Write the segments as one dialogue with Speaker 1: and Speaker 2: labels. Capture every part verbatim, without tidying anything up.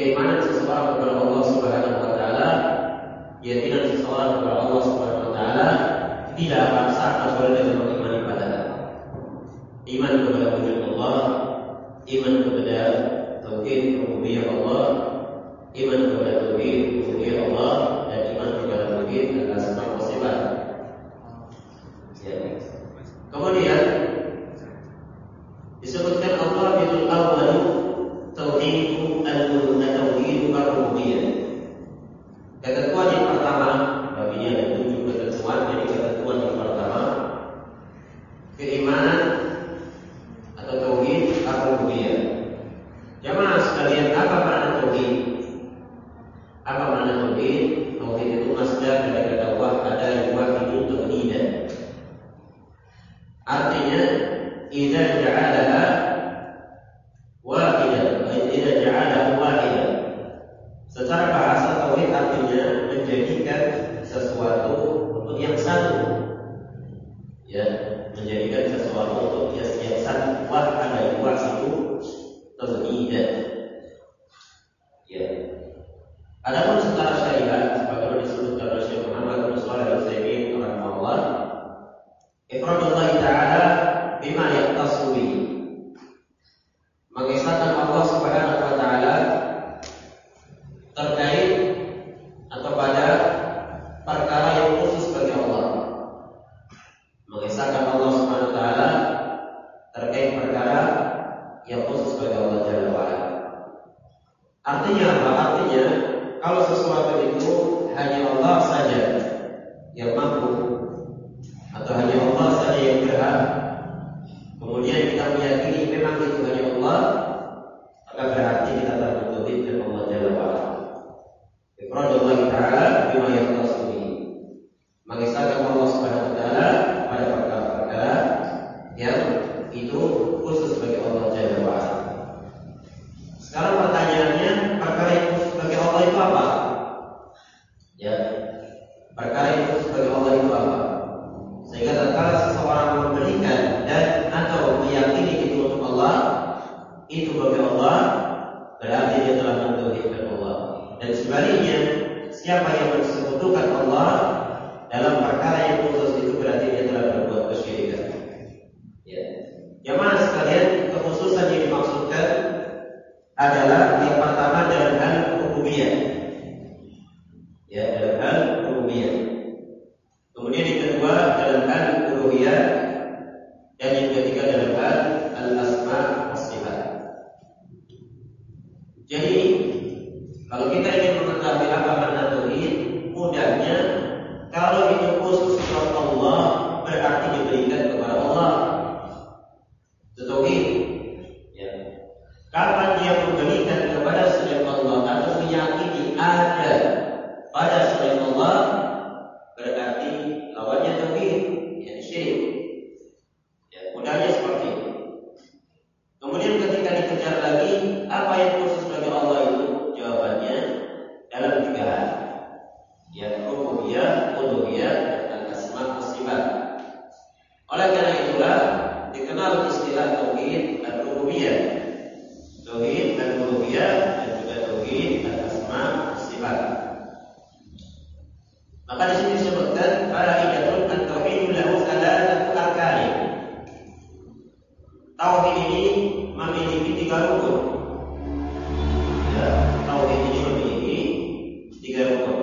Speaker 1: keimanan seseorang kepada Allah Subhanahu wa taala, keyakinan seseorang kepada Allah Subhanahu wa taala tidak akan sah kecuali dengan mengimani padanya. Iman kepada wujud Allah, iman kepada tauhid rububiyah Allah, iman kepada tauhid rububiyah Allah, dan iman kepada tauhid al-asma wa sifat. Ya. Kemudian disebutkan Allah bil awwal tauhid al-tauhid ar-rububiyah. Ketentuan yang pertama, baginya ada tujuh ketentuan. Jadi ketentuan yang pertama, keimanan atau tauhid ar-rububiyah. Jamaah sekalian, apa makna tauhid? Apa makna tauhid? Tauhid itu masdar dari kata wahada yuwahidu tauhidan. Artinya, idza ja'alaha wahidan, idza ja'alaha wahidan. Secara bahasa tauhid artinya menjadikan sesuatu untuk yang satu. Ya, menjadikan sesuatu untuk yang satu. Wahada yuwahidu tauhidan. Ya. Adapun secara syariat, sebagaimana disebutkan oleh Syekh Muhammad bin Shalih Al-Utsaimin rahimahullah, ifradullah ta'ala bima yaqtasu bihi, mengisahkan Allah Subhanahu wa taala terkait atau pada perkara yang khusus bagi Allah. Mengisahkan Allah Subhanahu wa taala terkait perkara yang khusus bagi Allah Jalla wa ala. Artinya apa? Artinya kalau sesuatu itu hanya Allah saja yang mampu, atau hanya Allah saja yang berhak, kemudian kita meyakini memang itu hanya Allah, maka berarti kita telah mentauhidkan Allah Jalla wa ala. Ifradullah ta'ala bima yaqtasu bihi, mengisahkan Allah Subhanahu wa taala pada perkara-perkara yang itu khusus bagi Allah Jalla wa ala. Sekarang pertanyaannya, perkara yang khusus bagi Allah itu apa? Ya, perkara yang khusus bagi Allah itu apa? Sehingga tatkala seseorang memberikan dan atau meyakini itu untuk Allah, itu bagi Allah, berarti dia telah mentauhidkan Allah. Dan sebaliknya, siapa yang mensekutukan Allah dalam perkara yang khusus itu, berarti dia telah berbuat kesyirikan. Ya. Jamaah sekalian, kekhususan yang dimaksudkan adalah yang pertama dalam hal rububiyah. Ya, dalam hal rububiyah. Kemudian yang kedua dalam hal uluhiyah, dan yang ketiga dalam hal al-asma was-sifat. Jadi kalau kita ingin mengetahui apa makna tauhid, mudahnya kalau itu khusus untuk Allah, berarti diberikan kepada Allah. Itu tauhid. Ya. Kapan dia memberikan kepada selain Allah atau meyakini ada pada selain Allah, berarti lawannya tauhid, yakni syirik. Ya, mudahnya seperti itu. Kemudian ketika dikejar lagi, apa yang khusus bagi Allah itu? Jawabannya dalam tiga hal. Ya, rububiyah, uluhiyah, dan asma wa sifat. Oleh karena itulah dikenal istilah tauhid al-rububiyah, tauhid al-uluhiyah, dan juga tauhid al-asma wa sifat. Maka di sini disebutkan faidatun at-tauhid lahu thalathatu arkan. Tauhid ini memiliki tiga rukun. Ya, tauhid ini memiliki tiga rukun.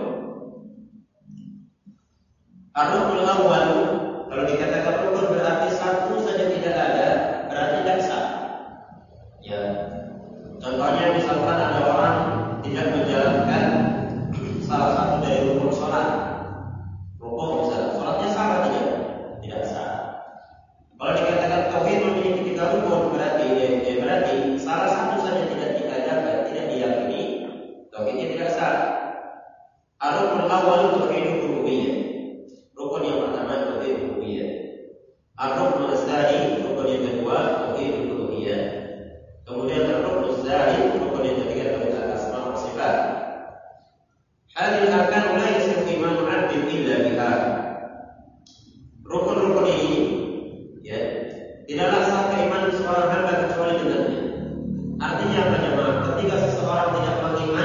Speaker 1: Ar-ruknul awwal, kalau dikatakan rukun berarti satu saja tidak ada, berarti tidak sah. Ya. Contohnya misalkan ada orang tidak menjalankan salah satu dari rukun salat. Rukun misalnya, salatnya sah atau tidak? Tidak sah. Kalau dikatakan tauhid memiliki tiga rukun, berarti ya, berarti salah satu saja tidak diajarkan, tidak diyakini, tauhidnya tidak sah. Ar-ruknul awwal tauhid rububiyah. Rukun yang pertama tauhid rububiyah. Ar-ruknul tsani, rukun yang kedua tauhid uluhiyah. Kemudian ar-ruknul tsani, rukun yang ketiga tauhid al-asma wa sifat. Hadhihi al-arkan la yasihu imanu 'abdin illa biha. Rukun-rukun ini, ya, tidaklah sah keimanan seorang hamba kecuali dengannya. Artinya apa jemaah? Ketika seseorang tidak mengimani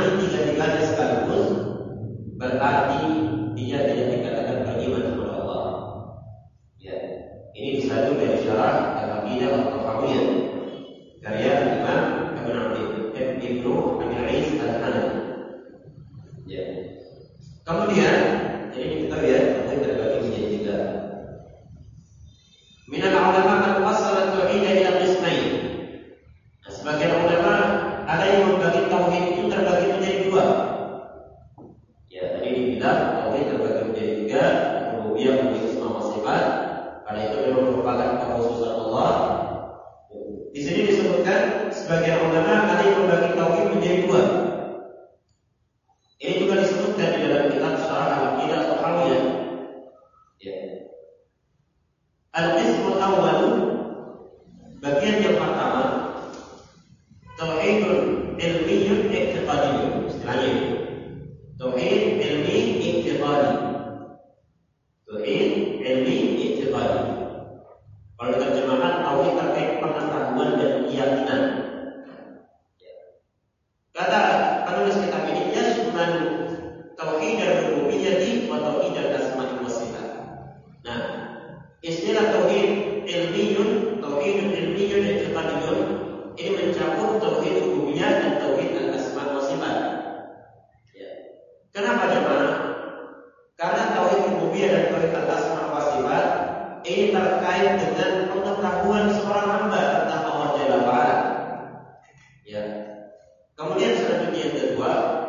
Speaker 1: Kemudian ini kita lihat tauhid terbagi menjadi tiga. Minal ulama man wasala tauhid ila qismain. Nah, sebagian ulama ada yang membagi tauhid itu terbagi menjadi dua. Ya, tadi dibilang tauhid terbagi menjadi tiga, rububiyah, uluhiyah, asma wa sifat. Karena itu memang merupakan kekhususan Allah. Di sini disebutkan sebagian ulama ada yang membagi tauhid menjadi dua. Ini juga disebutkan di dalam kitab Syarah Al-Aqidah At-Tahawiyah. Ya. Al-qismul awwal, bagian yang pertama, tauhidul ilmiyyun i'tiqadiyyun, istilahnya itu. Tauhid ilmi i'tiqadi. Tauhid ilmi i'tiqadi. Kalau diterjemahkan tauhid terkait pengetahuan dan keyakinan. Kata penulis kitab ini yashmal tauhid ar-rububiyyah wa tauhid al-asma' wa sifat. Nah, istilah tauhid ilmiyun, tauhid ilmiyun i'tiqadiyun ini mencakup tauhid rububiyah dan tauhid al-asma' wa sifat. Ya. Kenapa jemaah? Karena tauhid rububiyah dan tauhid al-asma' wa sifat ini terkait dengan pengetahuan seorang hamba tentang Allah Jalla wa Ala. Ya. Kemudian selanjutnya yang kedua,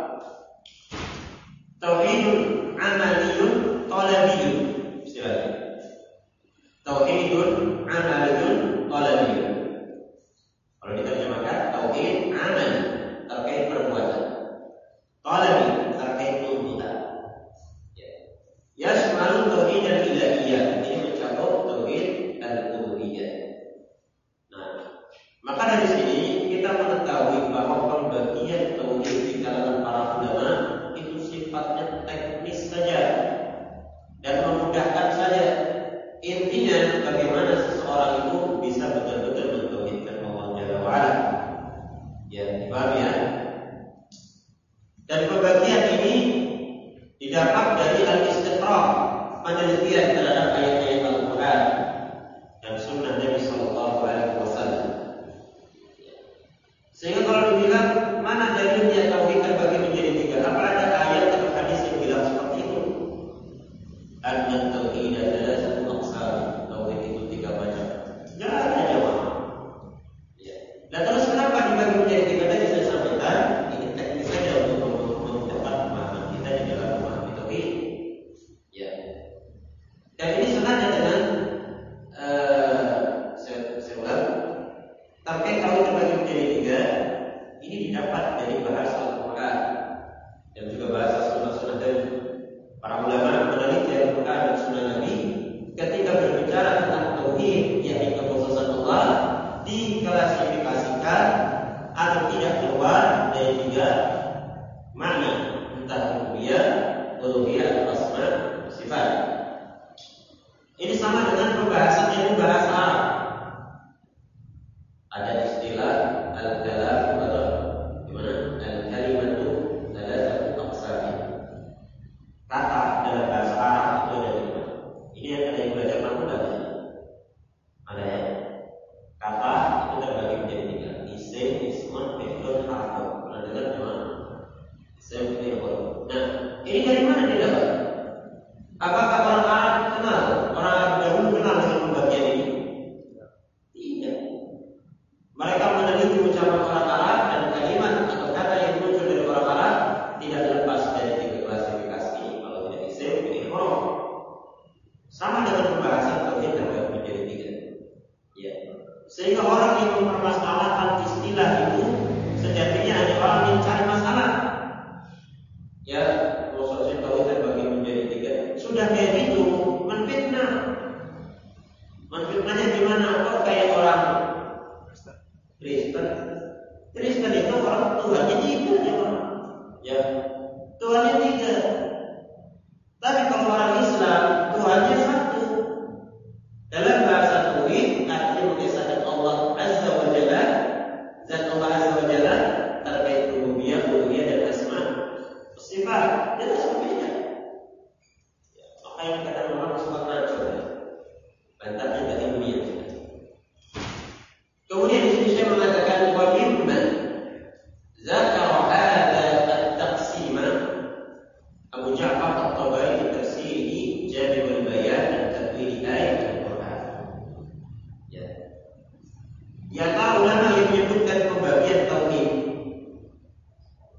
Speaker 1: tauhidun amaliyun talabiyun. Istilahnya. Tauhidun amaliyun talabiyun. Kalau diterjemahkan tauhid amal terkait perbuatan. Talabi terkait tuntutan. Ya. Yashmalu tauhid al-ilahiyah. Ini mencakup tauhid al-uluhiyah. Nah, maka dari sini kita mengetahui bahwa pembagian tauhid di kalangan para ulama itu sifatnya teknis saja dan memudahkan saja. Intinya bagaimana seseorang itu bisa betul-betul mentauhidkan Allah Jalla wa Ala. Ya, dipahami ya? Dan pembagian ini didapat dari al-istiqra', penelitian terhadap ayat-ayat Al-Quran dan sunnah Nabi Sallallahu Alaihi Wasallam. Sehingga kalau dibilang mana dalilnya tauhid terbagi menjadi tiga, apa ada ayat atau hadis yang bilang seperti itu? Anna tauhid adalah satu aqsam, tauhid itu tiga macam. Jangan ada jawab. Ya. Dan terus kenapa dibagi menjadi tiga tadi saya sampaikan? Ini teknis saja untuk memudahkan pemahaman kita di dalam memahami tauhid. Ya. Dan ini senada dengan uh,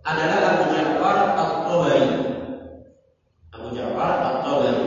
Speaker 1: adalah Abu Ja'far At-Tabari. Abu Ja'far At-Tabari.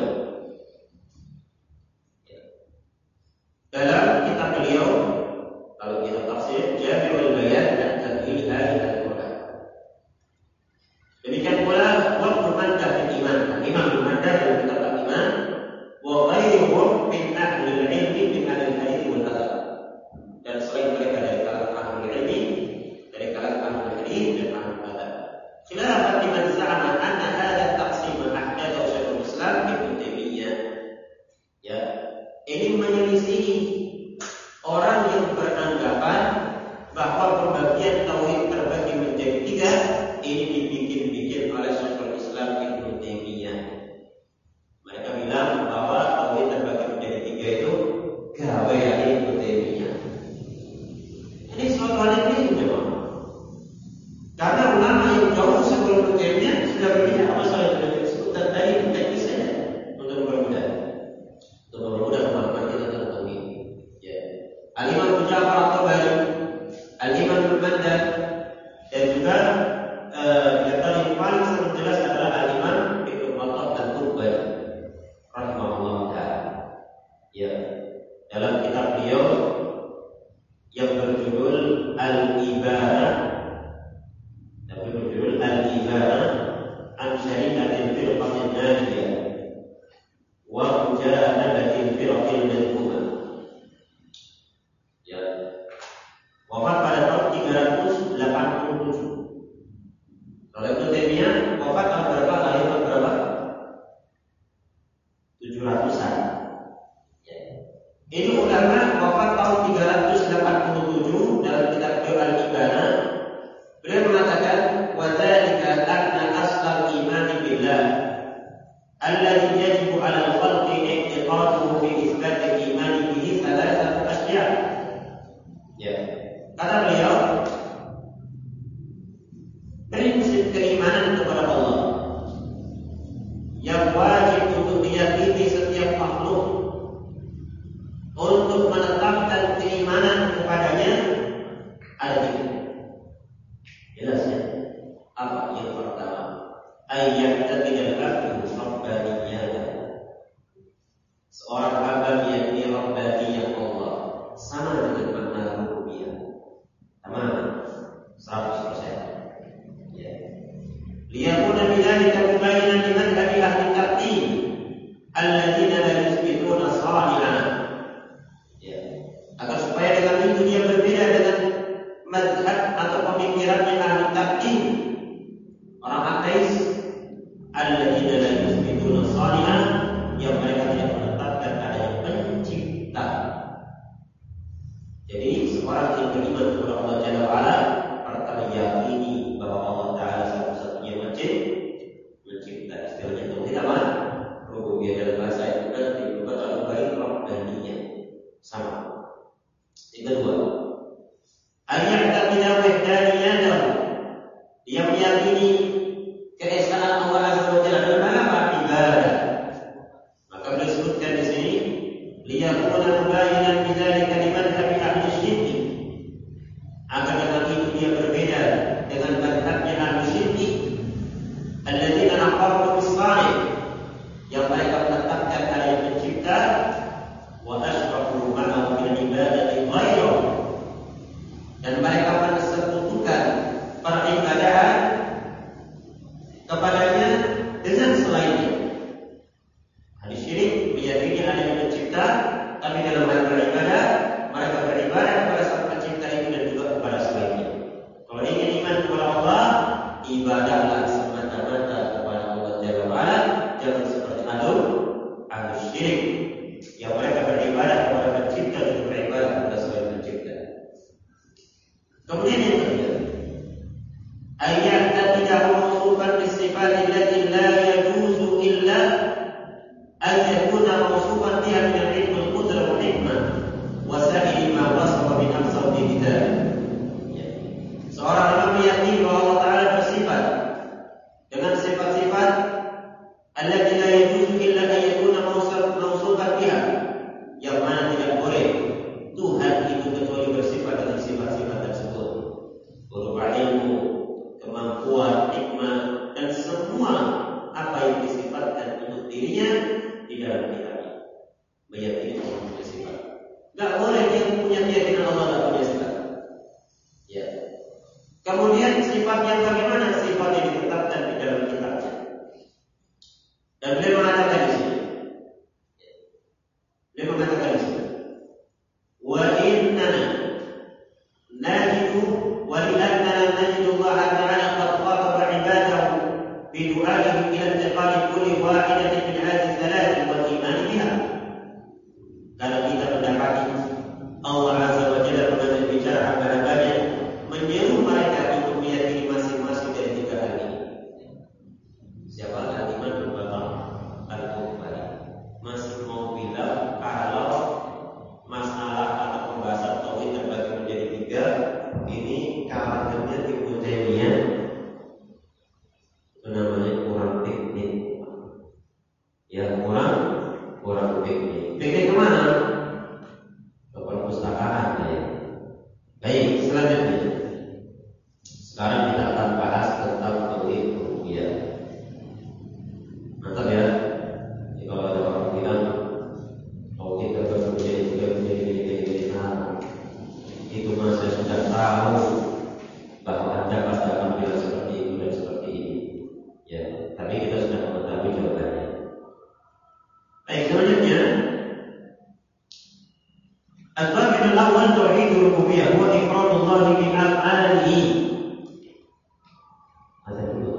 Speaker 1: Dalam kitab beliau, kalau kita tafsir Jami'ul Bayan dan Tadwil Ayat Al-Quran. Demikian pula Ibnu Mandah bin Iman, Imam Ibnu Mandah dalam kitab Al-Iman, wa ghairuhum min ahli al-ilmi min ahli al-hadits wal athar. Dan selain mereka dari kalangan ahli ilmi, dari kalangan ahli hadis dan ahli athar. Khilafan liman za'ama anna hadha taqsim ahdathahu Syekhul Islam Ibnu Taimiyah. Ya, ini menyelisihi orang yang beranggapan bahwa pembagian tauhid terbagi menjadi tiga ini dibikin-bikin oleh Syekhul Islam Ibnu Taimiyah. Mereka bilang bahwa tauhid terbagi menjadi tiga itu gawean Ibnu Taimiyah. Ini suatu hal yang keliru, jemaah. Karena ulama yang jauh sebelum Ibnu Taimiyah sudah berbicara masalah yang sudah disebutkan tadi teknis saja untuk mempermudah, untuk mempermudah pemahaman kita tentang tauhid. Ya, Al-Imam Abu Ja'far At-Tabari, Al-Imam Ibnu Mandah, dan juga uh, yang paling paling sangat jelas adalah Al-Imam Ibnu Battah At-Tabari rahimahullah ta'ala. Ya, dalam kitab beliau yang berjudul Al-Ibarah, yang berjudul Al-Ibarah an Syari'atil Firqatin Najiyah wa Mujahadatil Firqil Madhumah. Ya, wafat pada tahun tiga ratus delapan puluh tujuh. Kalau Ibnu Taimiyah wafat tahun berapa? Lahir tahun berapa? tujuh ratusan. Ya. Ini ulama wafat tahun tiga ratus delapan puluh tujuh dalam kitab beliau Al-Ibarah. Beliau mengatakan wa dzalika anna aslal iman billah alladhi yajibu 'ala al-khalqi i'tiqaduhu fi itsbat al-iman bihi thalathatu asya'. Ya. Kata beliau, prinsip keimanan kepada Allah yang wajib untuk diyakini setiap makhluk untuk menetapkan keimanan kepadanya ada tiga. Jelas ya? Apa yang pertama? Ayat tidak abdu rabbaniyah. Seorang hamba meyakini rabbaniyah Allah sama dengan makna rububiyah. Tamam, seratus persen. Ya. Liyakuna bidzalika mubayyinan liman ahli at-taqdim alladziina la yusbituna shalihan. Ya. Agar supaya dengan itu dia berbeda dengan mazhab atau pemikirannya ahli taqdim, orang ateis, alladziina la yusbituna shalihan, yang mereka tidak menetapkan adanya pencipta. Jadi seorang yang beriman kepada Allah Jalla wa'ala pertama yakini bahwa Allah Ta'ala satu-satunya wajib بدعائهم إلى انتقال كل واحدة من هذه الثلاث والإيمان بها. Kalau kita mendapati Allah Azza wa Jalla berbicara hamba-hambanya menyeru mereka untuk meyakini masing-masing dari tiga hal ini. Siapa al-iman bil qadar al-kufar? Masih mau bilang kalau masalah atau pembahasan tauhid terbagi menjadi tiga, ini karangannya di Ujaimiyah itu namanya kurang teknik. Ya kurang kurang teknik. Teknik kemana? Ke perpustakaan ya. Baik, selanjutnya. Sekarang kita akan bahas tentang tauhid rububiyah. Mantap ya. Jadi kalau ada orang bilang tauhid terbagi menjadi tiga menjadi menjadi nah, itu mah saya sudah tahu bahwa Anda pasti akan bilang seperti itu dan seperti ini. Ya, tapi kita sudah mengetahui jawabannya. Baik, selanjutnya. الضابط الأول توحيد الربوبية هو إفراد الله بأفعاله. هذا dulu.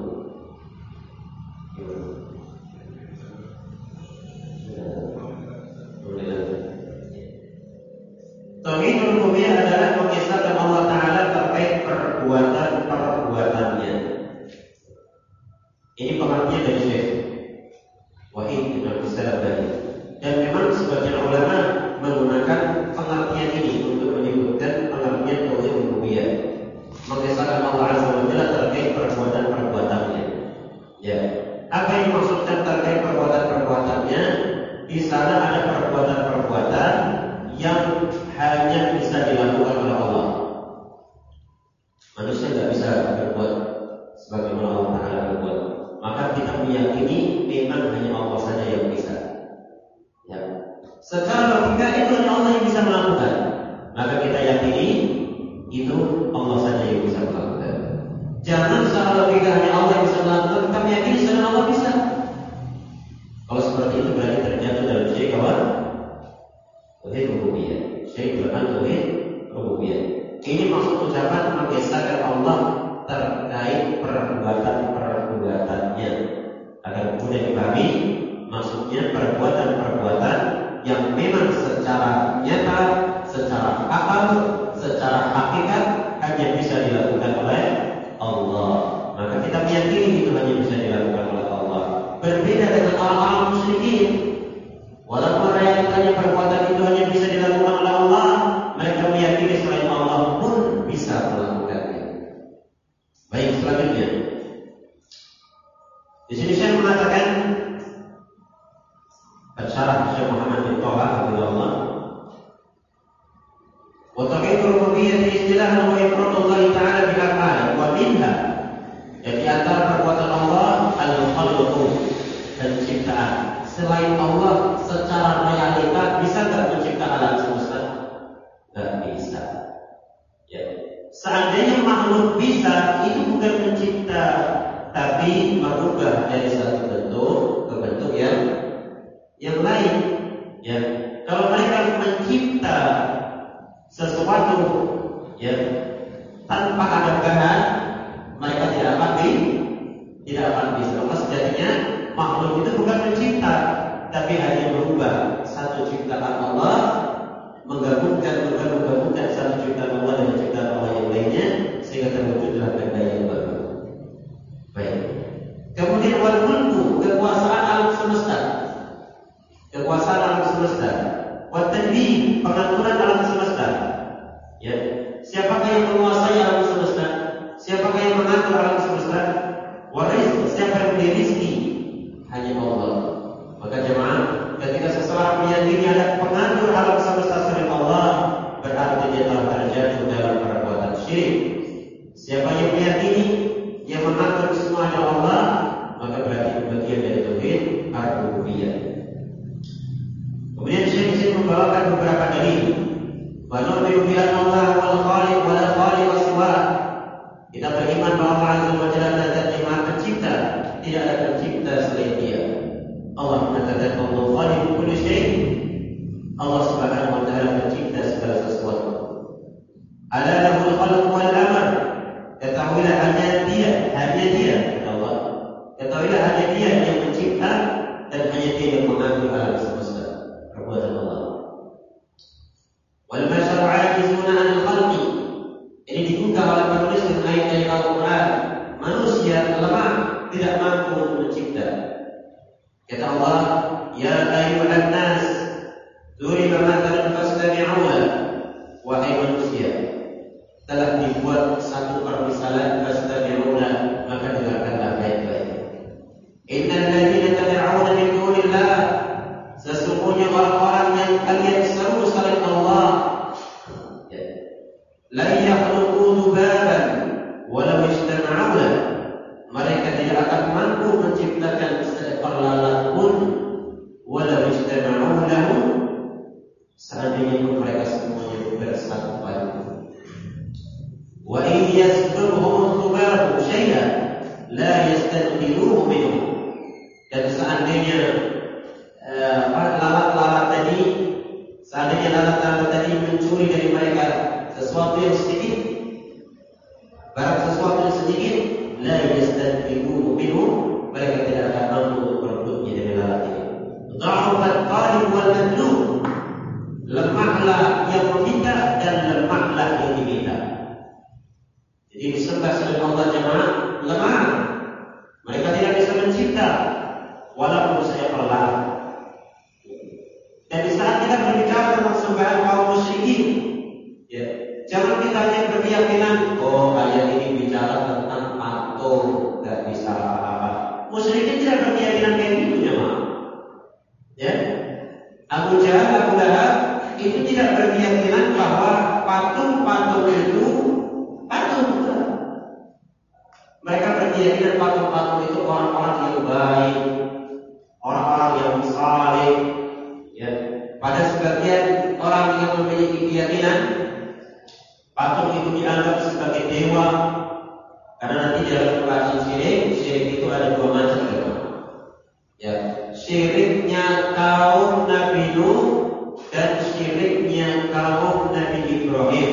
Speaker 1: Tauhid rububiyah adalah mengisahkan Allah Taala terkait perbuatan-perbuatannya. Ini pengertian dari Syekh Wahid bin Abdul Salam tadi. Dan memang sebagian ulama menggunakan pengertian ini untuk menyebutkan pengertian tauhid rububiyah, mengisahkan Allah Azza wa Jalla terkait perbuatan-perbuatannya. Ya, apa yang dimaksudkan terkait perbuatan-perbuatannya? Di sana ada perbuatan-perbuatan yang hanya bisa dilakukan oleh Allah. Manusia tidak bisa berbuat sebagaimana Allah Taala berbuat. Maka kita meyakini memang hanya Allah saja yang bisa. Ya. Secara logika itu hanya Allah yang bisa melakukan. Maka kita yakini itu Allah saja yang bisa melakukan. Jangan secara logika hanya Allah yang bisa melakukan, kita meyakini secara Allah bisa. Kalau seperti itu berarti terjatuh dalam syirik apa? Tauhid rububiyah. Syirik dalam tauhid rububiyah. Ini maksud ucapan mengesahkan Allah terkait perbuatan-perbuatannya. Agar mudah dipahami, maksudnya perbuatan-perbuatan yang memang secara nyata, secara akal, secara hakikat hanya bisa dilakukan oleh Allah. Maka kita meyakini itu hanya bisa dilakukan oleh Allah. Berbeda dengan orang-orang musyrikin. Walaupun realitanya perbuatan itu hanya bisa dilakukan oleh Allah, mereka meyakini selain Allah pun bisa melakukannya. Baik, selanjutnya. Di sini saya mengatakan Syarah Syekh Muhammad bin Thalah rahimahullah. Wa tauhid rububiyyah istilah wa ifradullah ta'ala bil af'al wa minha. Jadi antara perbuatan Allah al-khalqu, penciptaan. Selain Allah secara realita bisa enggak mencipta alam semesta? Enggak bisa. Ya. Seandainya makhluk bisa, itu bukan mencipta, tapi merubah dari satu bentuk ke bentuk yang yang lain. Ya, kalau mereka mencipta sesuatu ya tanpa ada bahan, mereka tidak akan di, tidak akan bisa. Maka sejatinya makhluk itu bukan mencipta, tapi hanya merubah satu ciptaan Allah, menggabungkan menggabungkan satu ciptaan Allah dengan ciptaan Allah yang lainnya sehingga terwujudlah benda yang baru. Baik. Kemudian wal mulku, kekuasaan alam semesta. Kekuasaan alam semesta, wa tadbir, pengaturan alam semesta. Ya, siapakah yang menguasai alam semesta? Siapakah yang mengatur alam semesta? Wa rizq, siapa yang memberi rezeki? Hanya Allah. Maka jemaah, ketika seseorang meyakini ada pengatur alam semesta selain Allah, berarti dia telah terjatuh dalam perbuatan syirik. Siapa yang meyakini yang mengatur semua adalah Allah, maka berarti bagian dari tauhid ar-rububiyah. Kemudian Syekh Syekh membawakan beberapa dalil. Wa nu'minu bi anna Allah wal khaliq wa la khaliq siwa. Kita beriman bahwa Allah Azza wa Jalla zat yang Maha Pencipta, tidak ada pencipta selain Dia. Allah mengatakan Allah khaliq kulli syai'. Allah Subhanahu wa taala pencipta segala sesuatu. Ala lahul khalq wal amr. Ketahuilah hanya Dia, hanya Dia Allah. Ketahuilah manusia lemah, tidak mampu untuk mencipta. Kata Allah, ya ayyuhan nas, duriba mathalan fastami'u lahu. Wahai manusia, telah dibuat satu permisalan, fastami'u lahu, maka dengarkanlah baik-baik. Innal ladzina tad'una min dunillah, sesungguhnya orang-orang yang kalian seru selain Allah, la yakhluqu dhubaban walau istama'u lahu, mereka tidak akan mampu menciptakan seekor lalat pun, walau istama'u lahu, seandainya pun mereka semuanya bersatu padu. Wa in yasbirhum dhubabu syai'an la yastanqiluhu minhu, dan seandainya uh, lalat-lalat tadi, seandainya lalat-lalat tadi mencuri dari mereka sesuatu yang sedikit, barang sesuatu yang sedikit, la yastanqiluhu minhu, mereka tidak akan mampu untuk merebutnya dari lalat ini. Dha'afat talib wal matlub, lemahlah yang meminta dan lemahlah yang diminta. Jadi disembah selain Allah jemaah lemah. Mereka tidak bisa mencipta walaupun seekor lalat. Dan di saat kita berbicara tentang sembahan kaum musyrikin, ya, jangan kita hanya berkeyakinan, oh ayat ini bicara tentang patung, gak bisa apa-apa. Musyrikin tidak berkeyakinan kayak gitu jemaah. Ya, Abu Jahal, Abu Lahab itu tidak berkeyakinan bahwa patung-patung itu patung. Mereka berkeyakinan patung-patung itu orang-orang yang baik, orang-orang yang saleh. Ya, pada sebagian orang yang memiliki keyakinan patung itu dianggap sebagai dewa, karena nanti dalam pembahasan syirik, syirik itu ada dua macam. Ya, syiriknya kaum Nabi Nuh dan syiriknya kaum Nabi Ibrahim.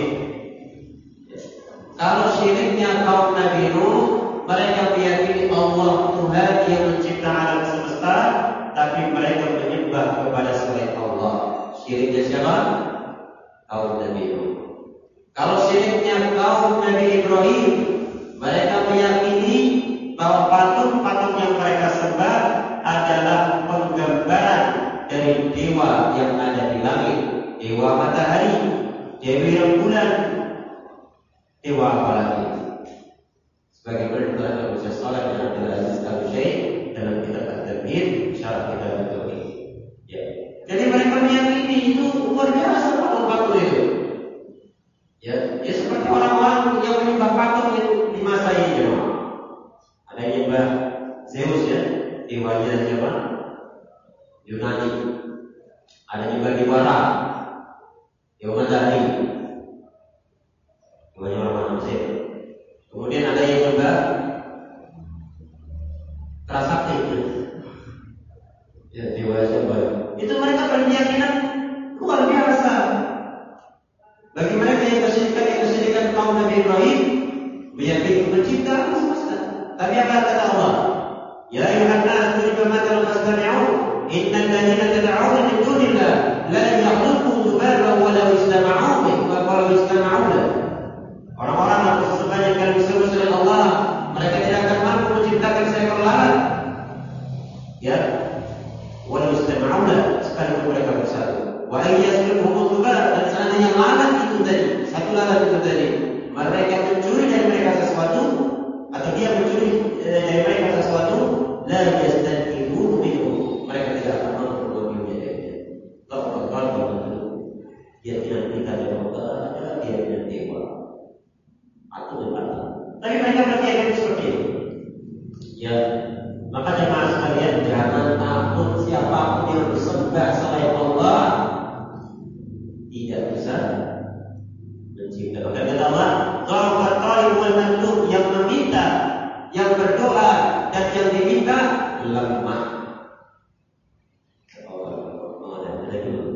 Speaker 1: Kalau syiriknya kaum Nabi Nuh, mereka meyakini Allah Tuhan yang mencipta alam semesta, tapi mereka menyembah kepada selain Allah. Syiriknya siapa? Kaum Nabi Nuh. Kalau syiriknya kaum Nabi Ibrahim, mereka meyakini bahwa patung-patung yang mereka sembah adalah penggambaran dari dewa yang ada di langit, dewa matahari, dewi rembulan, dewa apa lagi? Sebagaimana diterangkan oleh Syekh Shalih bin Abdul Aziz Al-Syekh dalam kitab At-Tabyin, Syarah Kitab At-Tauhid. Ya. Jadi mereka meyakini itu luar biasa patung-patung itu. Ya, ya seperti orang-orang yang menyembah patung itu di masa ini, ya. Ada yang menyembah Zeus, ya, dewanya siapa? Yunani. Ada juga dewa Ra, dewa matahari, dewanya orang Mesir. Kemudian ada yang juga Prasakti, ya, dewa siapa? Itu mereka berkeyakinan luar biasa. Bagi mereka yang kesyirikan yang kesyirikan kaum Nabi Ibrahim, meyakini pencipta alam semesta. Tapi apa kata Allah? Ya ayyuhan nas, duriba mathalan fastami'u. Innal ladzina tad'una min dunillah la yakhluqu dhubaban walau istama'u lahu walau istama'u lahu. Orang-orang yang bersembah yang kalian seru selain Allah, mereka tidak akan mampu menciptakan seekor lalat. Ya, walau istama'u lahu, sekalipun mereka bersatu. Wa ayyasluhum dhubab, dan seandainya lalat itu tadi, satu lalat itu tadi, mereka mencuri dari mereka sesuatu, atau dia mencuri dari mereka sesuatu, la yastanqiluhu minhu, mereka tidak akan mampu mengambilnya darinya. Allah Taala dia tidak minta dari Allah, dia tidak dewa atau dewa. Tapi mereka berkeyakinan seperti itu. Ya, maka jemaah sekalian, jangan takut siapapun yang bersembah selain Allah tidak bisa mencipta. Maka kata Allah, "Dha'afat talib wal matlub," yang meminta, yang berdoa dan yang diminta lemah. Oh, ada ada dulu.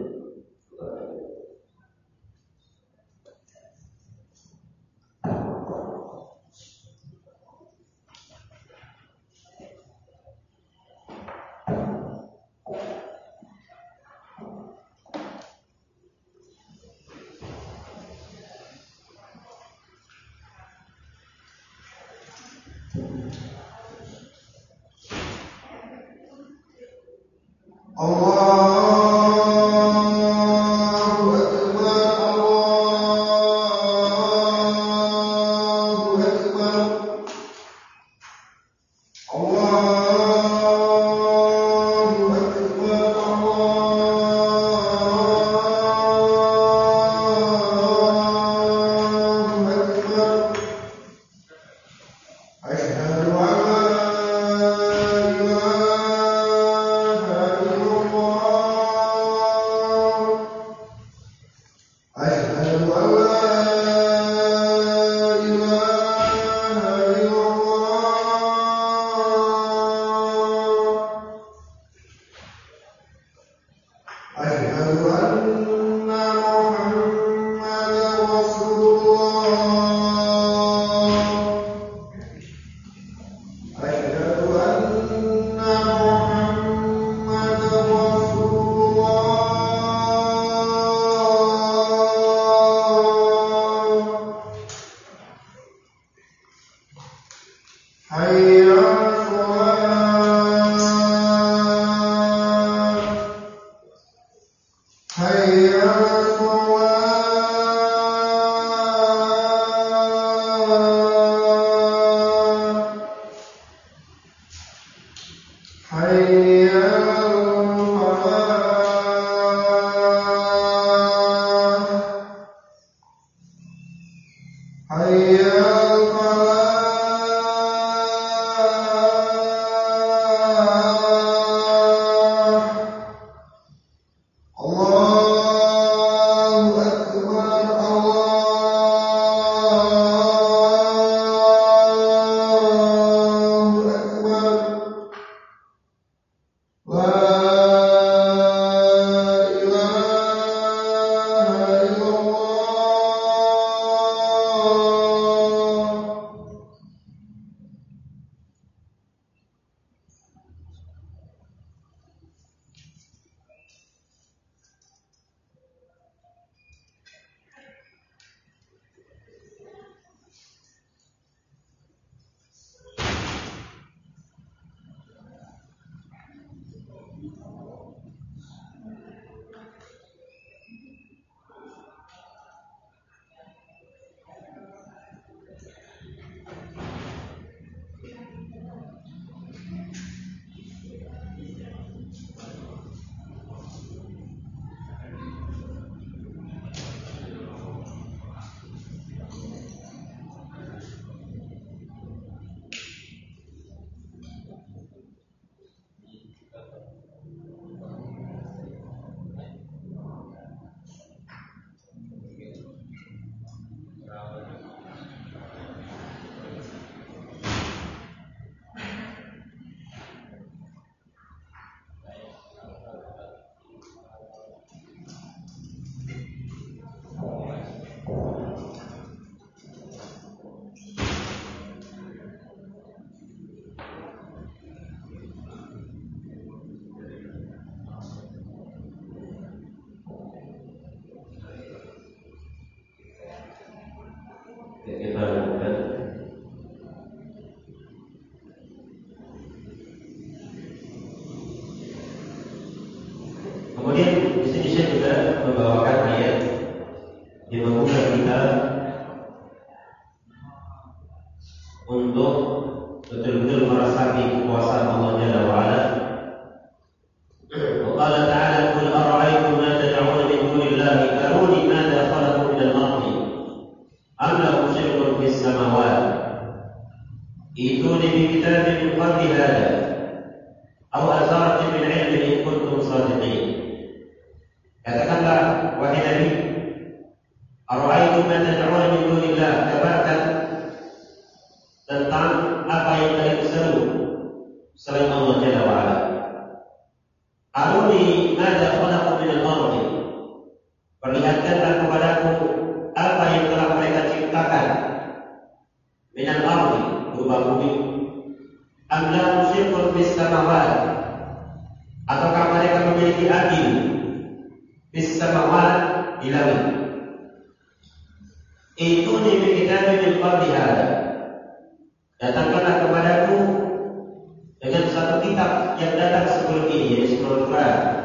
Speaker 2: Dengan satu kitab yang datang sebelum ini, yaitu Al-Quran.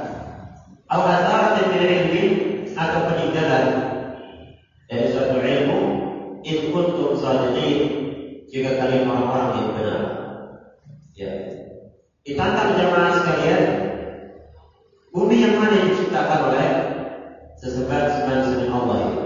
Speaker 1: Ditantang jemaah sekalian, bumi yang mana yang diciptakan oleh sesembahan-sembahan selain Allah itu?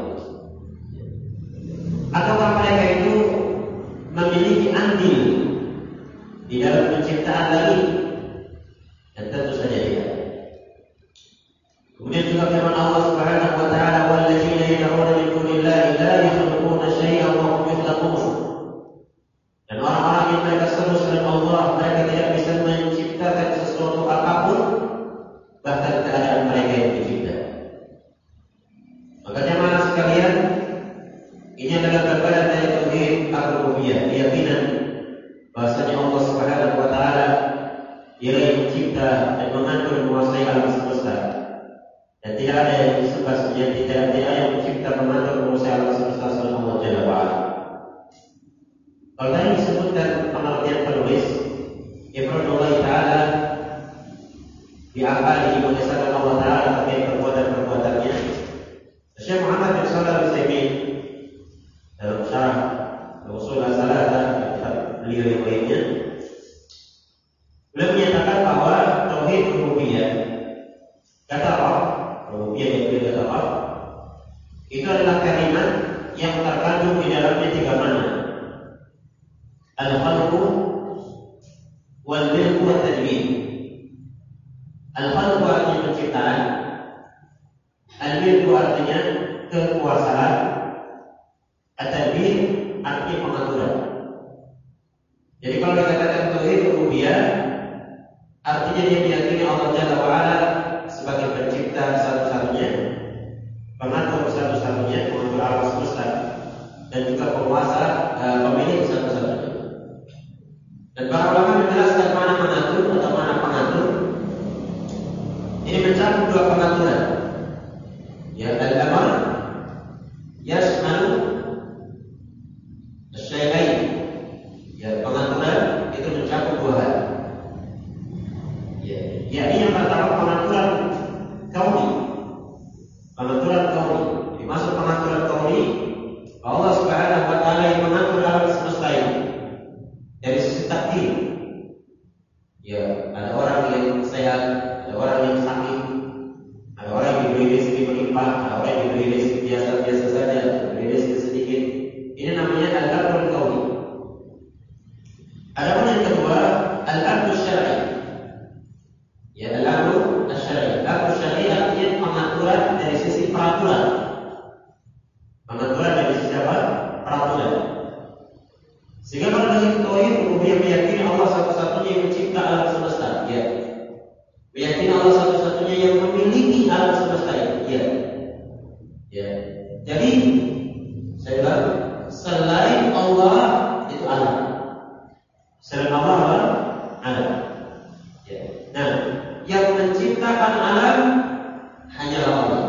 Speaker 1: Ataukah mereka itu memiliki andil di dalam penciptaan lagi? Dan tentu saja tidak. Kemudian juga firman Allah Subhanahu wa taala, "Walladzina yad'una min dunillahi la yakhluquna shay'an wa hum yukhlaqun." Dan orang-orang yang mereka seru selain Allah, mereka tidak bisa menciptakan sesuatu apapun, bahkan keadaan mereka yang dicipta. Maka jemaah sekalian, ini adalah gambaran dari tauhid ar-rububiyah, keyakinan bahwasanya Allah Subhanahu wa taala dialah yang mencipta dan mengatur dan menguasai alam semesta. Dan tidak ada yang disembah selain tidak tidak yang mencipta, mengatur, menguasai alam semesta selain Allah Jalla wa Ala. Kalau tadi disebutkan pengertian penulis Ifradullah Ta'ala di akali mengesahkan Allah Ta'ala terkait perbuatan-perbuatannya, Syekh Muhammad bin Shalih Al-Utsaimin dalam syarah Ushul As-Salatah beliau yang lainnya, beliau menyatakan bahwa tauhid rububiyah, kata Allah rububiyah yang beliau kata Allah itu adalah kalimat yang terkandung di dalamnya tiga makna: al-khalqu wal-milku wat-tadbir. Al-khalqu artinya penciptaan, al-milku artinya kekuasaan, at-tadbir artinya pengaturan. Jadi kalau dikatakan tauhid rububiyah, artinya dia meyakini Allah Jalla wa Ala sebagai pencipta satu-satunya, pengatur satu-satunya, pengatur alam semesta, dan juga penguasa, uh, pemilik satu-satunya. Dan para ulama menjelaskan mana mengatur atau mana pengatur. Ini mencakup dua pengaturan. Ya, al-amr yashmalu asy-syai'ain. Ya, pengaturan itu mencakup dua hal. Ya, yakni yang pertama pengaturan kauni. Pengaturan kauni. Dimaksud pengaturan kauni, Allah Subhanahu wa taala yang mengatur alam semesta ini dari sisi takdir. Ya, ada orang yang sehat, ada orang yang sakit, ada orang yang diberi rezeki berlimpah, ada orang yang diberi rezeki biasa-biasa saja, diberi rezeki sedikit. Ini namanya al-amrul kauni. Adapun yang kedua, al-amru syar'i. Ya, al-amru syar'i. Al-amru syar'i artinya pengaturan dari sisi peraturan. Pengaturan dari sisi apa? Peraturan. Sehingga pada dalam tauhid rububiyah meyakini Allah satu-satunya yang mencipta alam semesta, ya. Meyakini Allah satu-satunya yang memiliki alam semesta ini, ya. Ya. Jadi saya bilang selain Allah itu alam. Selain Allah apa? Alam. Ya. Nah, yang menciptakan alam hanyalah Allah.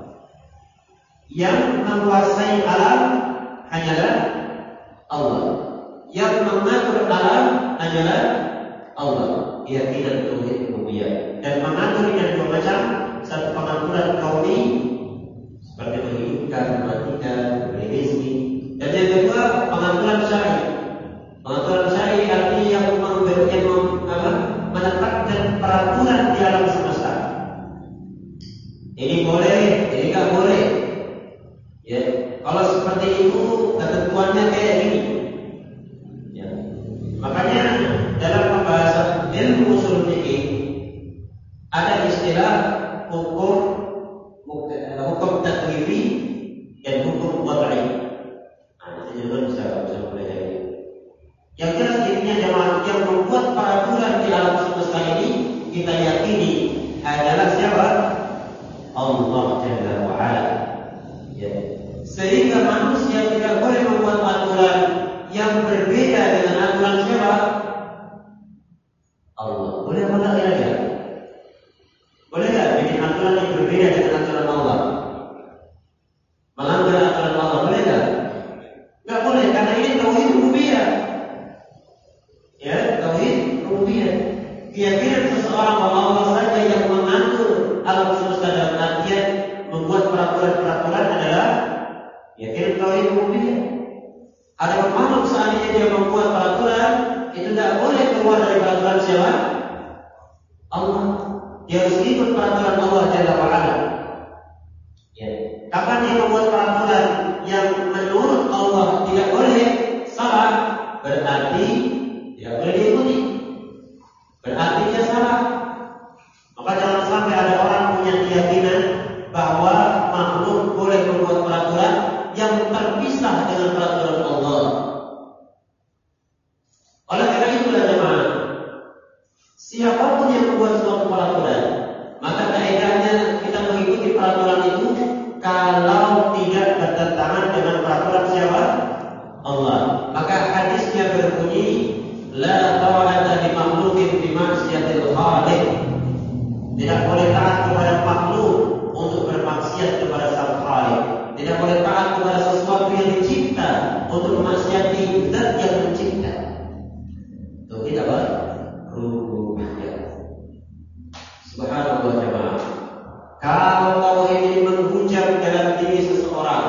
Speaker 1: Yang menguasai alam hanyalah Allah. Yang mengatur alam hanyalah Allah. Keyakinan tauhid rububiyah. Dan mengatur ini dua macam. Satu pengaturan kauni seperti menghidupkan, mematikan, memberi rezeki. Dan yang kedua pengaturan syar'i. Pengaturan syar'i artinya yang memberikan apa? Menetapkan peraturan di alam semesta. Ini boleh, ini tidak boleh. Ya, kalau seperti itu ketentuannya kayak gini. Ya. Makanya dalam pembahasan ilmu ushul fikih ada istilah hukum hukum taklifi dan hukum wad'i. Nah, nanti juga bisa bisa pelajari. Yang jelas intinya jemaah yang membuat peraturan di alam semesta ini kita yakini adalah siapa? Allah Jalla wa Ala. Ya. Sehingga manusia tidak boleh membuat aturan yang berbeda dengan aturan siapa? Allah. Boleh apa tidak kira-kira? Boleh tidak bikin aturan yang berbeda dengan aturan Allah? Melanggar aturan Allah, boleh tidak? Tidak boleh, karena ini tauhid rububiyah. Ya, tauhid rububiyah. Keyakinan seseorang bahwa Allah saja yang mengatur alam semesta dalam artian membuat peraturan-peraturan adalah yakin tauhid rububiyah. Ada makhluk seandainya dia membuat peraturan, itu tidak boleh keluar dari peraturan siapa? Allah. Dia harus ikut peraturan Allah Jalla wa'ala. Ya. Kapan dia membuat peraturan yang menurut Allah tidak boleh salah, berarti tidak boleh diikuti. Berarti dia salah. Maka jangan sampai ada orang punya keyakinan bahwa makhluk boleh membuat peraturan yang terpisah dengan peraturan Allah. Oleh karena itulah jemaah, siapapun yang membuat suatu peraturan, maka kaidahnya kita mengikuti peraturan itu kalau tidak bertentangan dengan peraturan siapa? Allah. Maka hadisnya berbunyi, la ta'ata li makhluqin fi ma'siyatil khaliq. Tidak boleh taat kepada makhluk untuk bermaksiat kepada Sang Khaliq. Tidak boleh taat kepada sesuatu yang dicipta untuk memaksiati zat yang mencipta. Tauhid apa? Rububiyah. Subhanallah jemaah. Kalau tauhid ini menghujam dalam diri seseorang,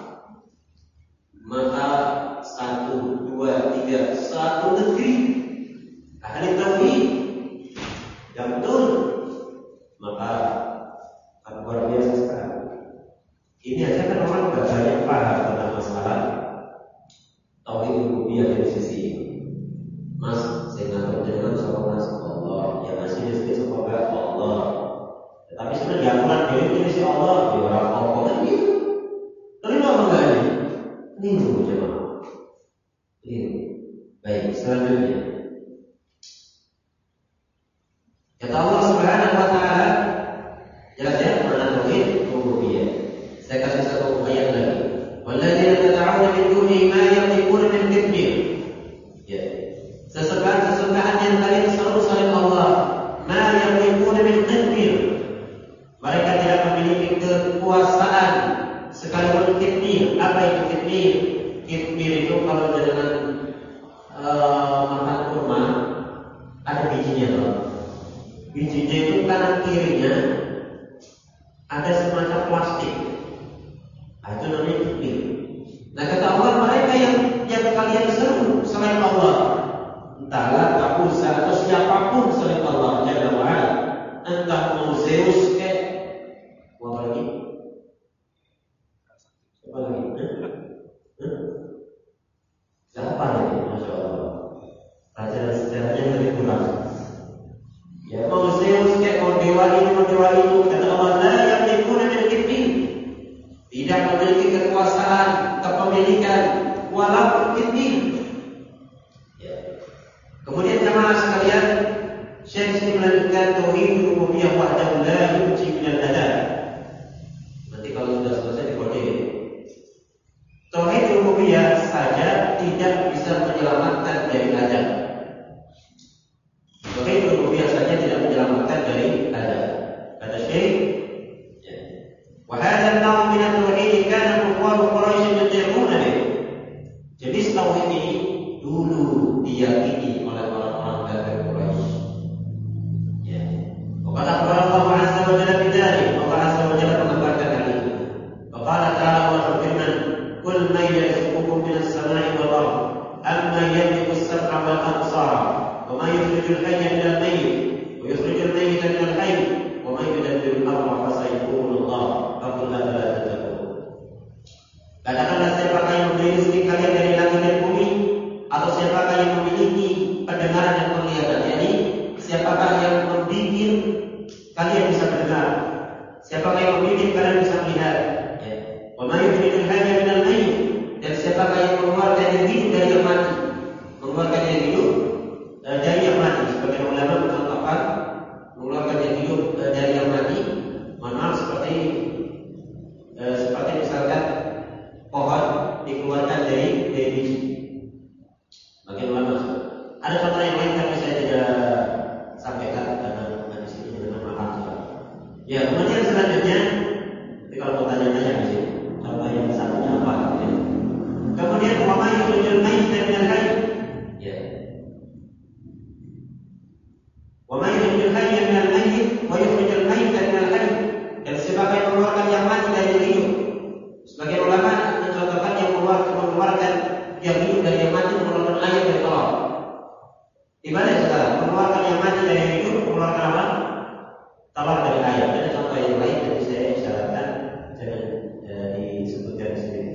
Speaker 1: maka satu, dua, tiga, satu negeri ahli tauhid yang betul, maka akan luar biasa sekali. Ini aja kan orang tidak banyak paham tentang masalah tauhid rububiyah dari sisi ini. Mas, saya ngatur dengan sama mas Allah, yang ngasih rezeki semoga Allah. Tapi sebenarnya jangan dewi ini si Allah, di orang Allah kan gitu. Terima apa enggak ini? Ini dulu jemaah. Ini. Baik, selanjutnya. Kata Allah Subhanahu wa taala, jelas ya mana tauhid rububiyah. Saya kasih satu ayat lagi. Walladzina tad'una min dunihi ma yamlikuna min qitmir. Ya. Sesembahan-sesembahan yang kalian seru selain Allah, ma yamlikuna min qitmir. Mereka tidak memiliki kekuasaan sekalipun qitmir. Apa itu qitmir? Qitmir itu kalau dengan uh, makan kurma ada bijinya loh. Bijinya itu kanan kirinya ada semacam plastik. Itu namanya qitmir. Nah kata Allah, mereka yang yang kalian seru selain Allah, entahlah Abu Sa atau siapapun selain Allah Jalla wa'ala, entah mau Zeus ke apa lagi? Apa lagi? Hah? Siapa lagi? Masya Allah. Pelajaran sejarahnya lebih kurang. Ya mau Zeus ke mau dewa ini mau dewa itu, kata Allah, la yamlikuna min qitmir. Tidak memiliki kekuasaan, kepemilikan walaupun qitmir. Kemudian jemaah sekalian, Syekh Siti melanjutkan tauhid rububiyah wahdahu la yunji minal adab. Nanti kalau sudah selesai dikode. Tauhid rububiyah saja tidak bisa menyelamatkan dari adab. Tauhid rububiyah saja tidak menyelamatkan dari adab. Kata Syekh, wa hadha an-naw' min at-tauhid kana kuffar Quraisy yad'una bih. Jenis tauhid ini dulu diyakini oleh orang-orang kafir Quraisy. Ya. Qala Allah Azza wa Jalla bidzalik, Allah Azza wa Jalla mengabarkan hal ini. Qala ta'ala wa firman, "Qul may yarzuqukum minas sama'i wal ardh, amma yamliku as-sam'a wal absara, wa may yukhrijul hayya minal mayyit, wa yukhrijul mayyita minal hayy, wa may yudabbiru al-amra fa sayaquluna Allah, fa qul la tattaqun." Katakanlah, siapakah yang memberi rezeki kalian dari langit dan bumi, atau siapakah yang memiliki pendengaran dan penglihatan? Yani siapakah yang membikin kalian bisa mendengar? Siapakah yang membikin kalian bisa melihat? Ya. Wa may yukhrijul hayya minal mayyit, dan siapakah yang mengeluarkan yang hidup dari yang mati? Mengeluarkan yang hidup uh, dari yang mati. Sebagian ulama mencontohkan mengeluarkan yang hidup uh, dari yang mati. Mohon maaf, seperti uh, seperti misalkan pohon dikeluarkan dari dari biji. Bagian ulama. Ada contoh yang lain tapi saya tidak sampaikan karena di sini dengan maaf. Ya, kemudian selanjutnya, nanti kalau mau tanya-tanya di sini, contoh yang satunya apa? Ya. Kemudian wa may yukhrijul mayyita minal hayy. Ya. Wa may yukhrijul hayya minal mayyit wa yukhrijul mayyita minal hayy. Dan siapa yang mengeluarkan yang mati dari yang hidup. Sebagian ulama mencontohkan yang mengeluarkan mengeluarkan yang hidup dari yang mati, mengeluarkan ayat dari tolong. Di mana sekarang? mengeluarkan yang mati dari yang hidup, mengeluarkan apa? Telur dari ayam. Ada contoh yang lain, jadi saya isyaratkan jangan eh, disebutkan di sini.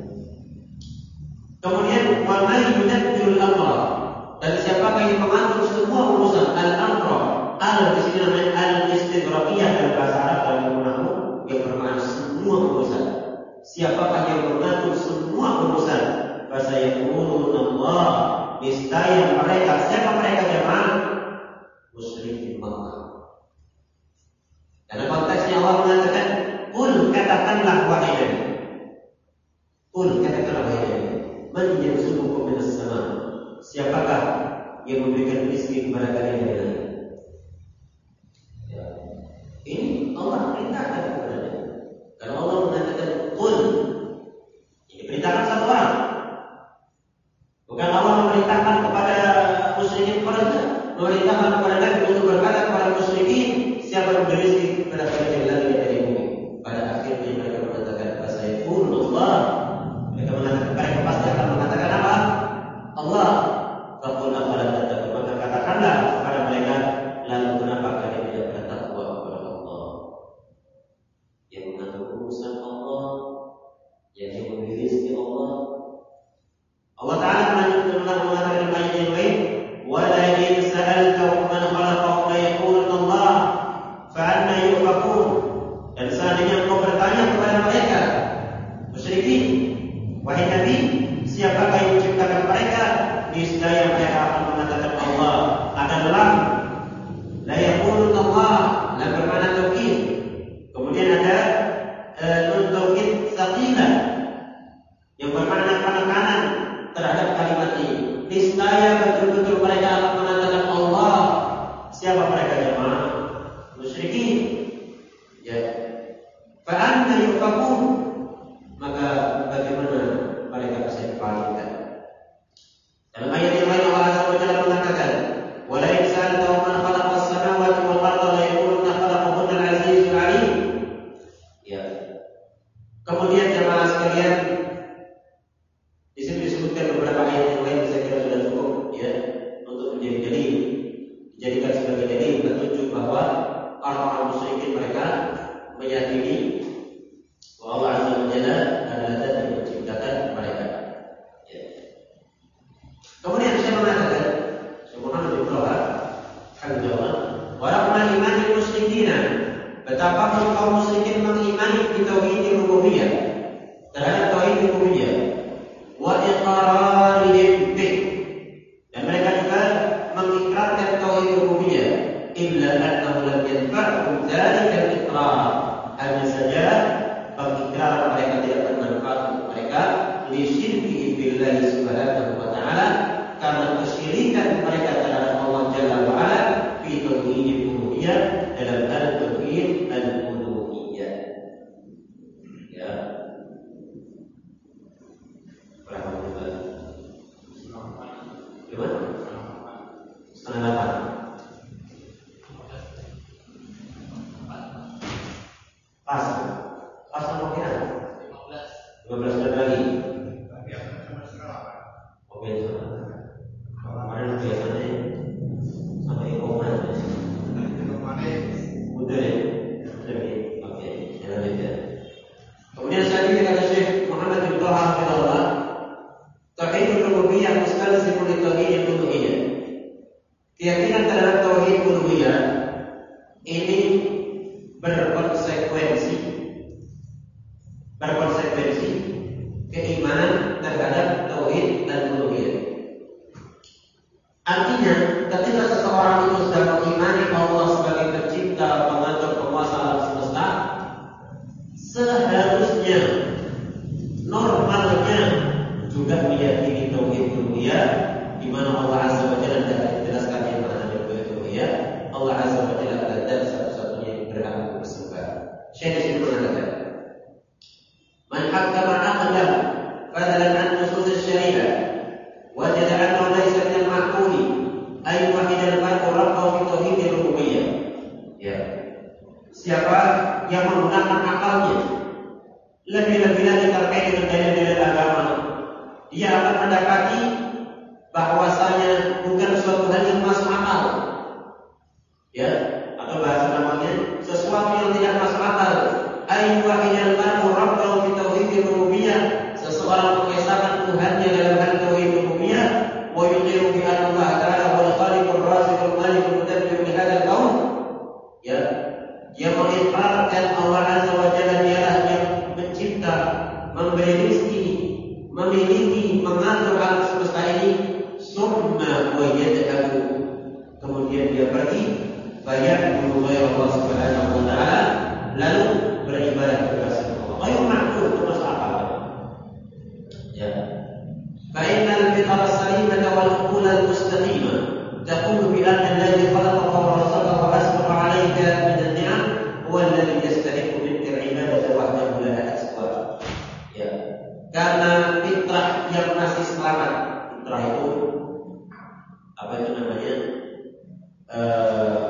Speaker 1: Kemudian warna yudabbirul amra, dan siapakah yang mengatur semua urusan al-amra? Al di sini namanya al-istighraqiyah dalam bahasa Arab dalam nahwu yang bermakna semua urusan. Siapakah yang mengatur semua urusan? Bahasa yaqulun Allah, niscaya mereka, siapa mereka jemaah? Musyrikin Makkah. Karena konteksnya Allah mengatakan, "Qul katakanlah wahai Nabi." Qul katakanlah wahai Nabi, "Man yarzuqukum minas sama?" Siapakah yang memberikan rezeki kepada kalian dari langit? Ya. Ini Allah perintahkan kepada Nabi. Karena Allah mengatakan, "Qul." Ini perintahkan satu orang. Bukan Allah memerintahkan kepada musyrikin Quraisy, memerintahkan kepada Nabi untuk berkata kepada musyrikin, siapa yang memberi rezeki kepada kalian dari langit dan dari bumi. Pada akhirnya mereka mengatakan, "Fasayaqulun Allah." Mereka mengatakan, mereka pasti akan mengatakan apa? Allah. Faqul afala tattaqun. Maka katakanlah kepada mereka, lalu kenapa kalian tidak bertakwa kepada Allah? Yang mengatur urusan Allah, yang memberi rezeki Allah. Allah Ta'ala melanjutkan mengatakan dalam ayat yang lain, "Walakin sa'altahum man khalaqahum la yaqulun Allah, fa'anna yufakun." Dan seandainya engkau bertanya kepada mereka, musyrikin, wahai Nabi, siapakah yang menciptakan mereka? Niscaya mereka akan mengatakan Allah. Ada lam, la yaqulun Allah, lam bermakna taukid. Kemudian ada uh, nun taukid saqilah yang bermakna penekanan terhadap kalimat ini. Niscaya betul-betul mereka akan mengatakan Allah. Siapa mereka jemaah? Musyrikin. Ya. Fa anta yufakun. Maka bagaimana mereka bisa dipalingkan? Dalam ayat yang lain Allah Azza wa Jalla mengatakan, "Wa la yas'alu man khalaqa as-samawati wal arda la yaquluna khalaqahunna al-'azizul 'alim." Ya. Kemudian jemaah sekalian, di sini disebutkan beberapa ayat yang lain, saya kira sudah cukup ya untuk menjadi dalil, dijadikan sebagai dalil petunjuk bahwa orang-orang musyrikin mereka meyakini bahwa Allah Azza wa Jalla adalah zat yang menciptakan mereka. Ya. Kemudian saya mengatakan, Muhammad bin Abdullah Alhamdulillah, "Warahmana imani musyrikina." Betapa kaum musyrikin mengimani di tauhid rububiyah, terhadap tauhid rububiyah. Wa iqrarihim bih, dan mereka juga mengikrarkan tauhid rububiyah. Illa annahu lam yanfa'hum dzalika al-iqrar. Hanya saja pengikraran mereka tidak bermanfaat untuk mereka li syirki billahi subhanahu wa ta'ala, karena kesyirikan mereka terhadap Allah Jalla wa ala fi tauhid rububiyah, dalam hal tauhid al-uluhiyah. Ya. Gimana? Setengah delapan. Pas. Pas mau kira? Lima belas. Lima belas menit lagi. Oke. Kemarin biasanya sampai koma. Udah ya. Oke. Jangan lupa. Kemudian selanjutnya kata Syekh Muhammad bin Abdullah Hafizahullah, tauhid rububiyah mustalzim li tauhid uluhiyah. Keyakinan terhadap tauhid uluhiyah ini berkonsekuensi berkonsekuensi keimanan terhadap tauhid dan uluhiyah. Artinya, ketika seseorang itu sudah mengimani Allah sebagai pencipta, pengatur, penguasa alam semesta, seharusnya normalnya juga meyakini tauhid uluhiyah, di mana Allah Azza wa Jalla telah menjelaskan yang mana tauhid uluhiyah. Allah Azza wa Jalla adalah zat satu-satunya yang berhak untuk disembah. Syekh disini mengatakan, "Man hakama aqlan fadalan an nusus asy-syari'ah wajada annahu laysa min al-ma'quli ay wahid al-mar'u rabbahu fi tauhid rububiyah." Ya. Siapa yang menggunakan akalnya lebih-lebih lagi terkait dengan dalil-dalil agama, dia akan mendapati bahwasanya bukan suatu hal yang masuk akal pergi, faya'budu ghayra Allah subhanahu wa ta'ala, lalu beribadah kepada selain Allah. Ghayru ma'qul, itu masuk akal. Ya. Fa innal fitra salimata wal uqul al mustaqimah taqulu bi anna alladhi khalaqaka wa razaqaka wa asbaqa 'alayka min an-ni'am huwa alladhi yastahiqu minka al-'ibadata wahdahu la aswa. Ya. Karena fitrah yang masih selamat, fitrah itu apa itu namanya? Uh,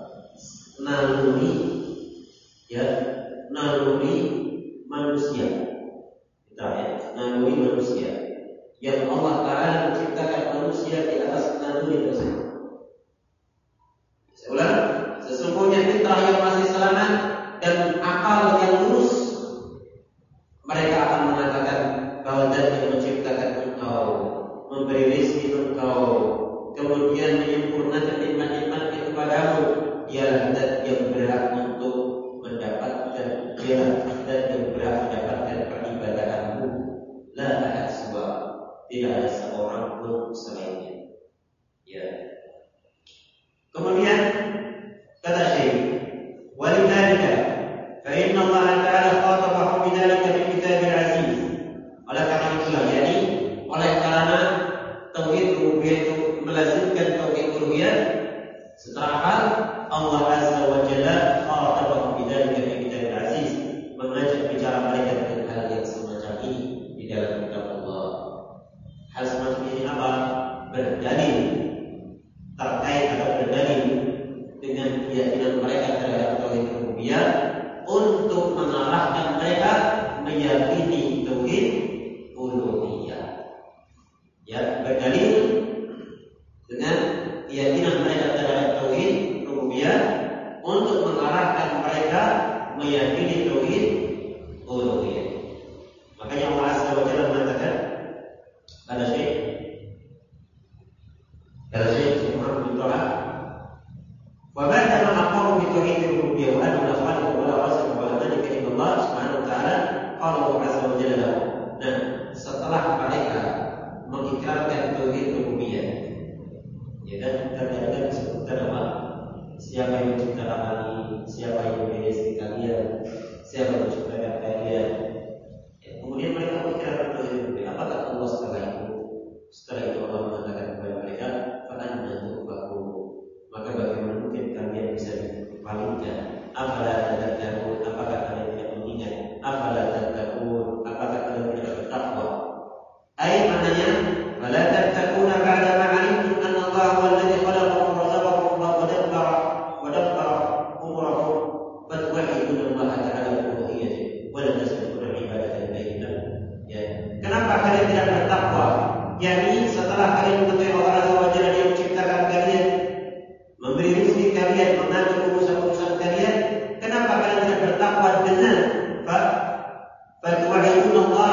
Speaker 1: naluri, ya, naluri manusia, fitrah ya, naluri manusia. Yang Allah Ta'ala menciptakan manusia di atas naluri tersebut. Saya ulang, sesungguhnya fitrah yang masih selamat dan akal yang lurus, mereka akan mengatakan bahwa Zat yang menciptakan engkau, memberi rezeki engkau, kemudian menyempurnakan nikmat-nikmat itu padamu, ialah Zat yang berhak untuk mendapatkan, ialah Zat yang berhak mendapatkan peribadahanmu. La ahad siwa, tidak ada seorang pun selainnya. Ya. Kemudian kata Syekh, walidhalika fa inna Allah Ta'ala khatabahu bidzalika fi kitabil aziz. Oleh karena itulah, yakni oleh karena tauhid rububiyah itu melazimkan tauhid uluhiyah, setelah hal Allah Azza wa Jalla khatabahu bidzalika fi kitabil aziz, mengajak bicara mereka dengan hal yang semacam ini di dalam kitab Allah. Hal semacam ini apa? Berdalil terkait atau berdalil dengan keyakinan mereka terhadap tauhid rububiyah untuk mengarahkan mereka meyakini tauhid uluhiyah. Ya, berdalil dengan keyakinan mereka terhadap tauhid rububiyah untuk mengarahkan mereka meyakini tauhid uluhiyah. Makanya Allah Azza wa Jalla mengatakan, kata Syekh, kata Syekh Muhammad bin Thalib, wa ba'da ma aqarru bi tauhid rububiyah wa anna la khaliqa wa la raziqa wa la malika illa Allah subhanahu wa ta'ala, qala Allah Azza wa Jalla. Nah, setelah mereka mengikrarkan tauhid rububiyah, ya kan, kadang-kadang disebutkan apa? Siapa yang menciptakan kalian, siapa yang memberi kalian, siapa yang menciptakan kalian. Ya, kemudian mereka mengikrarkan tauhid rububiyah. Apa kata Allah setelah itu? Setelah itu Allah mengatakan kepada mereka, fa anna tufakun, maka bagaimana mungkin kalian bisa dipalingkan? Afala tadakkarun, apakah kalian tidak mengingat? Afala tattaqun, apakah kalian tidak bertakwa? Ayat maknanya, fala tattaquna ba'da ma 'alimtum anna Allah huwa alladhi khalaqakum wa razaqakum wa dabbara wa dabbara umurakum fatwahiduna Allah ta'ala uluhiyyah wa la tasbihuna ibadatan bainah. Ya. Kenapa kalian tidak bertakwa? Yakni setelah kalian mengetahui Allah Azza wa Jalla yang menciptakan kalian, memberi rezeki kalian, mengatur urusan-urusan kalian, kenapa kalian tidak bertakwa dengan fatwahidun Allah?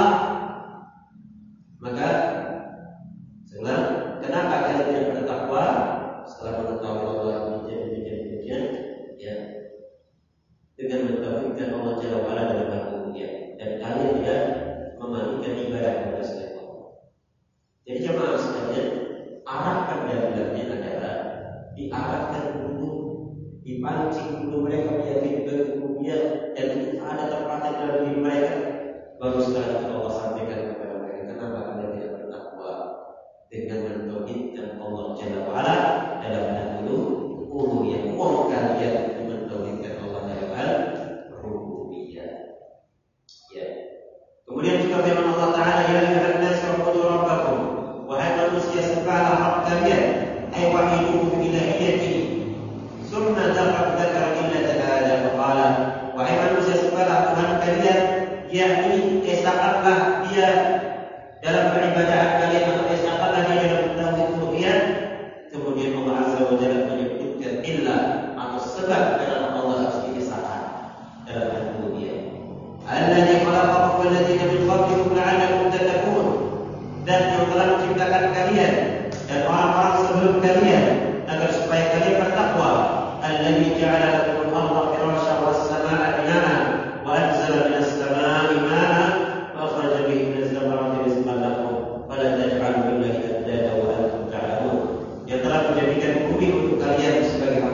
Speaker 1: Maka setelah kenapa kalian tidak bertakwa setelah mengetahui Allah demikian demikian demikian, ya, dengan mentauhidkan Allah Jalla wa Ala dalam hal-hal, dan kalian tidak memandikan ibadah kepada selain Allah. Jadi jemaah sekalian, arah pendalilannya adalah diarahkan dulu, dipancing dulu mereka meyakini rububiyah, dan itu ada tempatnya dalam diri mereka. Baru setelah itu Allah sampaikan kepada mereka, kenapa kalian tidak bertakwa dengan mentauhidkan Allah Jalla wa Ala dalam hal uluhiyah. Wong kalian mentauhidkan Allah dalam hal rububiyah. Ya. Kemudian juga firman Allah Ta'ala, ya ayyuhan nas u'budu rabbakum, wahai manusia sembahlah Rabb kalian, ay wahiduhu bi ilahiyyatihi. Summa dzakara illa ta'ala wa qala, wahai manusia sembahlah Tuhan kalian, yakni esakatlah Dia dalam peribadahan kalian, atau esakatlah Dia dalam tauhid uluhiyah. Kemudian Allah Azza wa Jalla menyebutkan illa atau sebab adalah Allah harus diesakan dalam hal uluhiyah. Alladzi khalaqakum walladzina min qablikum la'allakum tattaqun, dan yang telah menciptakan kalian dan orang-orang sebelum kalian agar supaya kalian bertakwa. Alladzi ja'ala lakum al-ardha firasyan was-samaa'a bina'an wa anzala minas samaa'i ma'an wa akhraja bihi minaz thamarati rizqan lakum fala taj'alu lillahi andada wa antum ta'lamun. Yang telah menjadikan bumi untuk kalian sebagai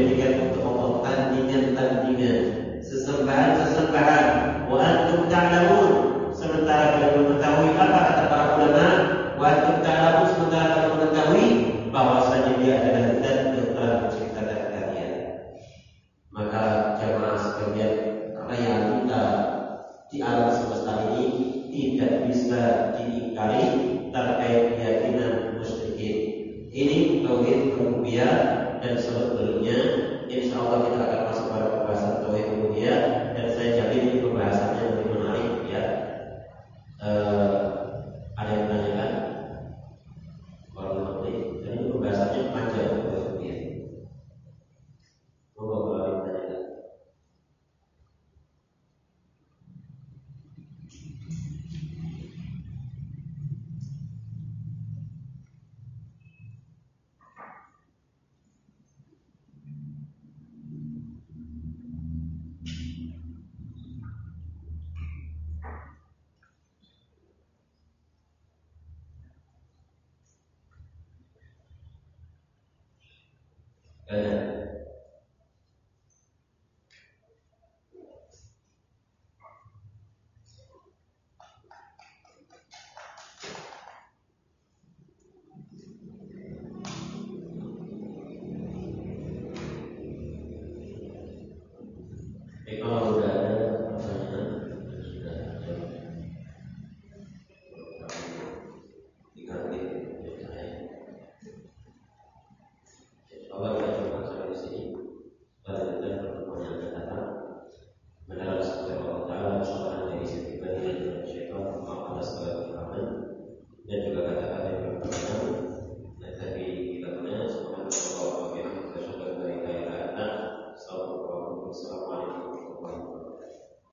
Speaker 1: dijadikan untuk Allah tandingan-tandingan, sesembahan-sesembahan. Wa antum ta'lamun, sementara kalian mengetahui apa kata para ulama, wa antum ta'lamun, sementara kalian mengetahui bahwasanya dia adalah zat yang telah menciptakan kalian. Maka jamaah sekalian, realita di alam semesta ini tidak bisa diingkari terkait keyakinan musyrikin. Ini tauhid rububiyah, dan sebelumnya insya Allah kita akan masuk pada pembahasan tauhid rububiyah, dan saya jamin ini pembahasannya lebih menarik ya. Uh, ada yang menanyakan? Kalau nanti, dan ini pembahasannya panjang tauhid rububiyah. Monggo kalau ada yang menanyakan. Ada.